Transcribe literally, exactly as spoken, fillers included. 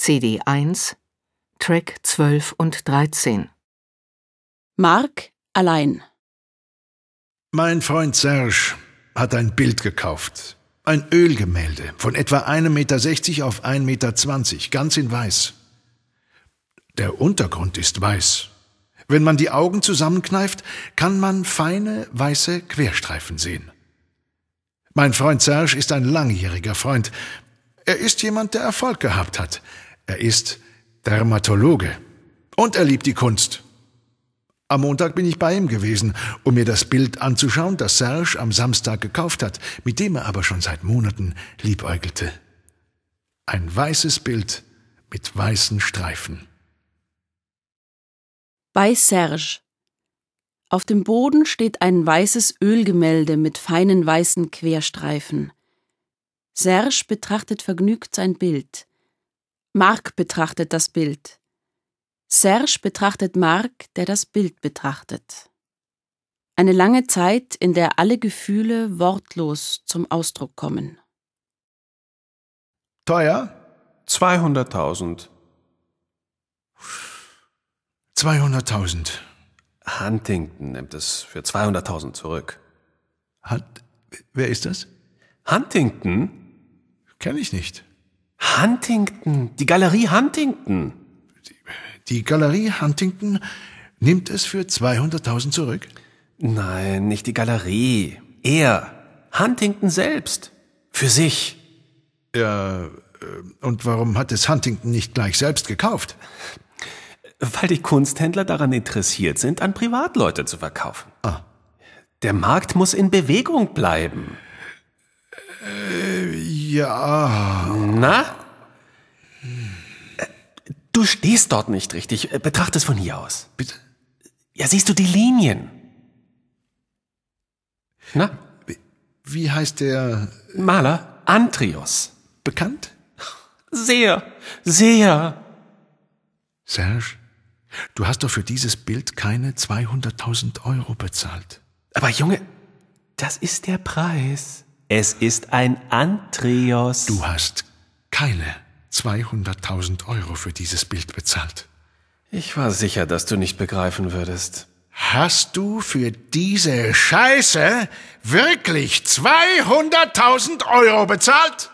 C D eins, Track zwölf und dreizehn. Mark allein. Mein Freund Serge hat ein Bild gekauft. Ein Ölgemälde von etwa ein Meter sechzig auf ein Meter zwanzig, ganz in weiß. Der Untergrund ist weiß. Wenn man die Augen zusammenkneift, kann man feine, weiße Querstreifen sehen. Mein Freund Serge ist ein langjähriger Freund. Er ist jemand, der Erfolg gehabt hat. Er ist Dermatologe. Und er liebt die Kunst. Am Montag bin ich bei ihm gewesen, um mir das Bild anzuschauen, das Serge am Samstag gekauft hat, mit dem er aber schon seit Monaten liebäugelte. Ein weißes Bild mit weißen Streifen. Bei Serge. Auf dem Boden steht ein weißes Ölgemälde mit feinen weißen Querstreifen. Serge betrachtet vergnügt sein Bild. Mark betrachtet das Bild. Serge betrachtet Mark, der das Bild betrachtet. Eine lange Zeit, in der alle Gefühle wortlos zum Ausdruck kommen. Teuer? zweihunderttausend. zweihunderttausend. Huntington nimmt es für zweihunderttausend zurück. Hunt, wer ist das? Huntington? Kenn ich nicht. Huntington, die Galerie Huntington. Die Galerie Huntington nimmt es für zweihunderttausend zurück? Nein, nicht die Galerie. Er, Huntington selbst. Für sich. Ja, und warum hat es Huntington nicht gleich selbst gekauft? Weil die Kunsthändler daran interessiert sind, an Privatleute zu verkaufen. Ah. Der Markt muss in Bewegung bleiben. Äh, ja. Na? Du stehst dort nicht richtig. Betrachte es von hier aus. Bitte? Ja, siehst du die Linien? Na? Wie, wie heißt der Maler? Antrios. Bekannt? Sehr, sehr. Serge, du hast doch für dieses Bild keine zweihunderttausend Euro bezahlt. Aber Junge, das ist der Preis. Es ist ein Antrios. Du hast keine zweihunderttausend Euro für dieses Bild bezahlt. Ich war sicher, dass du nicht begreifen würdest. Hast du für diese Scheiße wirklich zweihunderttausend Euro bezahlt?